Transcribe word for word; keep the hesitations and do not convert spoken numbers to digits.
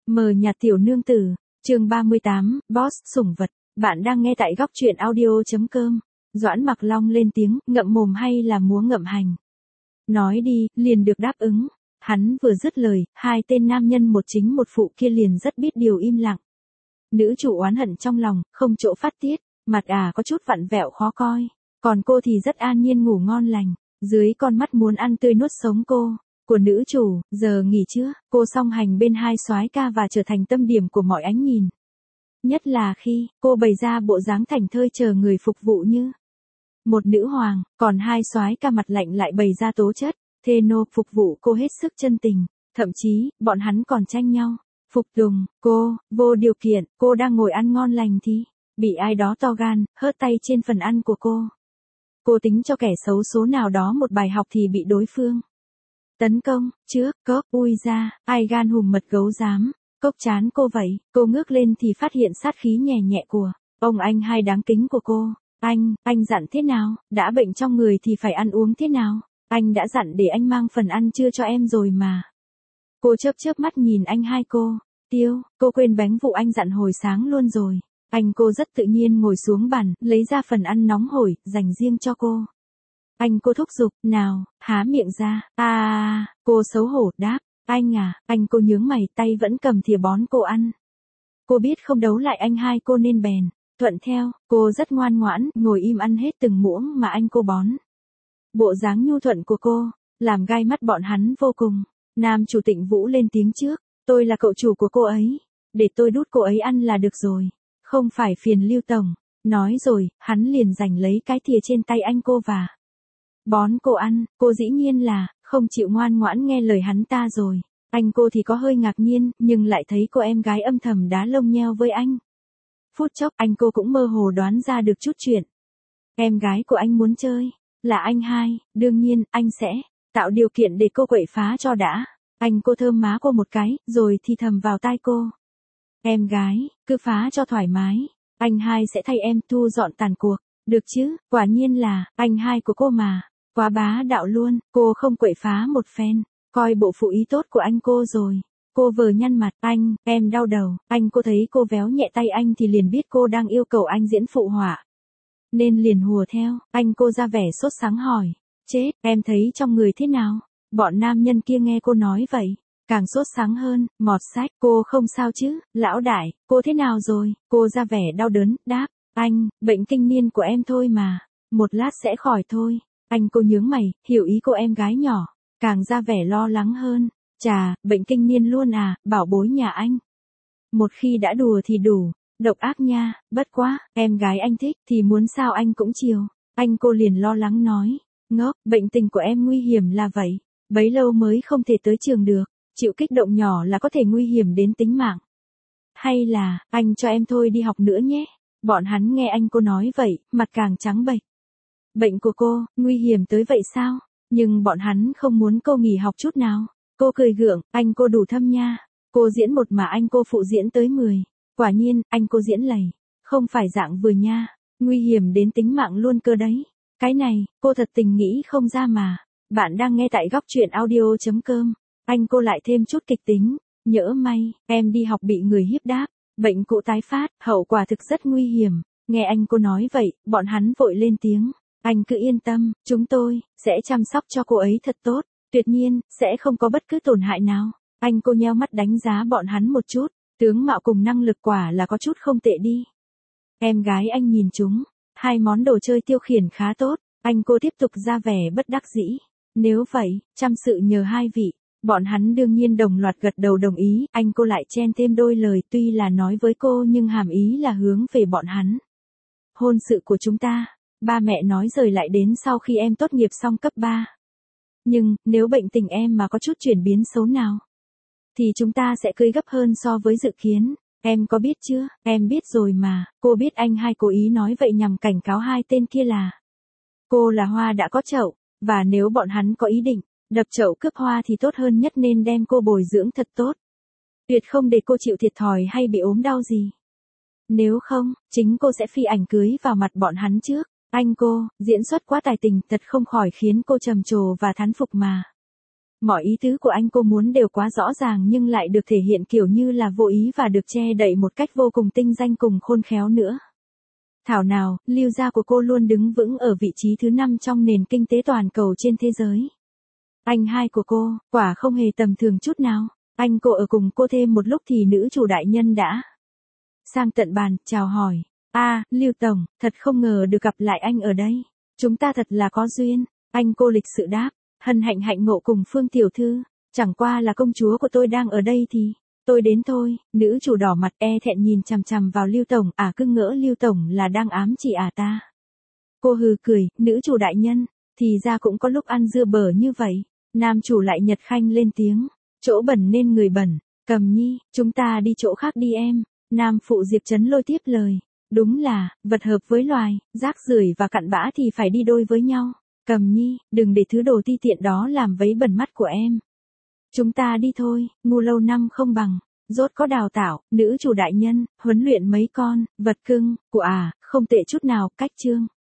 Mờ nhạt tiểu nương tử, chương ba mươi tám, Boss sủng vật, bạn đang nghe tại góc truyện audio.com. Doãn Mặc Long lên tiếng, ngậm mồm hay là múa ngậm hành? Nói đi, liền được đáp ứng. Hắn vừa dứt lời, hai tên nam nhân một chính một phụ kia liền rất biết điều im lặng. Nữ chủ oán hận trong lòng, không chỗ phát tiết, mặt à có chút vặn vẹo khó coi. Còn cô thì rất an nhiên ngủ ngon lành, dưới con mắt muốn ăn tươi nuốt sống cô. Của nữ chủ, giờ nghỉ chưa, cô song hành bên hai soái ca và trở thành tâm điểm của mọi ánh nhìn. Nhất là khi, cô bày ra bộ dáng thảnh thơi chờ người phục vụ như một nữ hoàng, còn hai soái ca mặt lạnh lại bày ra tố chất, thê nô phục vụ cô hết sức chân tình, thậm chí, bọn hắn còn tranh nhau. Phục tùng, cô, vô điều kiện, cô đang ngồi ăn ngon lành thì, bị ai đó to gan, hớt tay trên phần ăn của cô. Cô tính cho kẻ xấu số nào đó một bài học thì bị đối phương tấn công, trước, cốc, ui ra, ai gan hùm mật gấu dám, cốc chán cô vậy, cô ngước lên thì phát hiện sát khí nhẹ nhẹ của ông anh hai đáng kính của cô. Anh, anh dặn thế nào, đã bệnh trong người thì phải ăn uống thế nào, anh đã dặn để anh mang phần ăn trưa cho em rồi mà. Cô chớp chớp mắt nhìn anh hai cô, Tiêu, cô quên bánh vụ anh dặn hồi sáng luôn rồi. Anh cô rất tự nhiên ngồi xuống bàn, lấy ra phần ăn nóng hổi, dành riêng cho cô. Anh cô thúc giục, nào, há miệng ra, à, cô xấu hổ đáp, anh à, anh cô nhướng mày, tay vẫn cầm thìa bón cô ăn. Cô biết không đấu lại anh hai cô nên bèn, thuận theo, cô rất ngoan ngoãn, ngồi im ăn hết từng muỗng mà anh cô bón. Bộ dáng nhu thuận của cô, làm gai mắt bọn hắn vô cùng. Nam chủ Tịnh Vũ lên tiếng trước, tôi là cậu chủ của cô ấy, để tôi đút cô ấy ăn là được rồi, không phải phiền Lưu tổng. Nói rồi, hắn liền giành lấy cái thìa trên tay anh cô và bón cô ăn, cô dĩ nhiên là, không chịu ngoan ngoãn nghe lời hắn ta rồi. Anh cô thì có hơi ngạc nhiên, nhưng lại thấy cô em gái âm thầm đá lông nheo với anh. Phút chốc, anh cô cũng mơ hồ đoán ra được chút chuyện. Em gái của anh muốn chơi, là anh hai, đương nhiên, anh sẽ tạo điều kiện để cô quậy phá cho đã. Anh cô thơm má cô một cái, rồi thì thầm vào tai cô. Em gái, cứ phá cho thoải mái, anh hai sẽ thay em thu dọn tàn cuộc. Được chứ, quả nhiên là, anh hai của cô mà. Quá bá đạo luôn, cô không quậy phá một phen, coi bộ phụ ý tốt của anh cô rồi. Cô vờ nhăn mặt, anh, em đau đầu, anh cô thấy cô véo nhẹ tay anh thì liền biết cô đang yêu cầu anh diễn phụ họa. Nên liền hùa theo, anh cô ra vẻ sốt sắng hỏi, chết, em thấy trong người thế nào? Bọn nam nhân kia nghe cô nói vậy, càng sốt sáng hơn, mọt sách, cô không sao chứ, lão đại, cô thế nào rồi? Cô ra vẻ đau đớn, đáp, anh, bệnh kinh niên của em thôi mà, một lát sẽ khỏi thôi. Anh cô nhướng mày, hiểu ý cô em gái nhỏ, càng ra vẻ lo lắng hơn. Chà, bệnh kinh niên luôn à, bảo bối nhà anh. Một khi đã đùa thì đủ, độc ác nha, bất quá, em gái anh thích thì muốn sao anh cũng chiều. Anh cô liền lo lắng nói, ngốc, bệnh tình của em nguy hiểm là vậy, bấy lâu mới không thể tới trường được, chịu kích động nhỏ là có thể nguy hiểm đến tính mạng. Hay là, anh cho em thôi đi học nữa nhé. Bọn hắn nghe anh cô nói vậy, mặt càng trắng bệch. Bệnh của cô, nguy hiểm tới vậy sao? Nhưng bọn hắn không muốn cô nghỉ học chút nào. Cô cười gượng, anh cô đủ thâm nha. Cô diễn một mà anh cô phụ diễn tới mười. Quả nhiên, anh cô diễn lầy. Không phải dạng vừa nha. Nguy hiểm đến tính mạng luôn cơ đấy. Cái này, cô thật tình nghĩ không ra mà. Bạn đang nghe tại góc truyện audio.com. Anh cô lại thêm chút kịch tính. Nhỡ may, em đi học bị người hiếp đáp. Bệnh cũ tái phát, hậu quả thực rất nguy hiểm. Nghe anh cô nói vậy, bọn hắn vội lên tiếng. Anh cứ yên tâm, chúng tôi sẽ chăm sóc cho cô ấy thật tốt. Tuyệt nhiên, sẽ không có bất cứ tổn hại nào. Anh cô nheo mắt đánh giá bọn hắn một chút. Tướng mạo cùng năng lực quả là có chút không tệ đi. Em gái anh nhìn chúng. Hai món đồ chơi tiêu khiển khá tốt. Anh cô tiếp tục ra vẻ bất đắc dĩ. Nếu vậy, chăm sự nhờ hai vị. Bọn hắn đương nhiên đồng loạt gật đầu đồng ý. Anh cô lại chen thêm đôi lời tuy là nói với cô nhưng hàm ý là hướng về bọn hắn. Hôn sự của chúng ta, ba mẹ nói rời lại đến sau khi em tốt nghiệp xong cấp ba. Nhưng, nếu bệnh tình em mà có chút chuyển biến xấu nào, thì chúng ta sẽ cưới gấp hơn so với dự kiến. Em có biết chưa? Em biết rồi mà. Cô biết anh hai cố ý nói vậy nhằm cảnh cáo hai tên kia là cô là hoa đã có chậu, và nếu bọn hắn có ý định đập chậu cướp hoa thì tốt hơn nhất nên đem cô bồi dưỡng thật tốt. Tuyệt không để cô chịu thiệt thòi hay bị ốm đau gì. Nếu không, chính cô sẽ phi ảnh cưới vào mặt bọn hắn trước. Anh cô, diễn xuất quá tài tình thật không khỏi khiến cô trầm trồ và thán phục mà. Mọi ý tứ của anh cô muốn đều quá rõ ràng nhưng lại được thể hiện kiểu như là vô ý và được che đậy một cách vô cùng tinh danh cùng khôn khéo nữa. Thảo nào, Lưu gia của cô luôn đứng vững ở vị trí thứ năm trong nền kinh tế toàn cầu trên thế giới. Anh hai của cô, quả không hề tầm thường chút nào. Anh cô ở cùng cô thêm một lúc thì nữ chủ đại nhân đã sang tận bàn, chào hỏi. A, à, Lưu Tổng, thật không ngờ được gặp lại anh ở đây. Chúng ta thật là có duyên. Anh cô lịch sự đáp, hân hạnh hạnh ngộ cùng Phương tiểu thư. Chẳng qua là công chúa của tôi đang ở đây thì tôi đến thôi. Nữ chủ đỏ mặt e thẹn nhìn chằm chằm vào Lưu Tổng. À, cứ ngỡ Lưu Tổng là đang ám chỉ à ta. Cô hừ cười, nữ chủ đại nhân, thì ra cũng có lúc ăn dưa bở như vậy. Nam chủ lại nhật khanh lên tiếng, chỗ bẩn nên người bẩn. Cầm nhi, chúng ta đi chỗ khác đi em. Nam phụ Diệp Trấn Lôi tiếp lời. Đúng là, vật hợp với loài, rác rưởi và cặn bã thì phải đi đôi với nhau. Cầm nhi, đừng để thứ đồ ti tiện đó làm vấy bẩn mắt của em. Chúng ta đi thôi, ngu lâu năm không bằng. Rốt có đào tạo, nữ chủ đại nhân, huấn luyện mấy con, vật cưng, của à, không tệ chút nào, cách chương.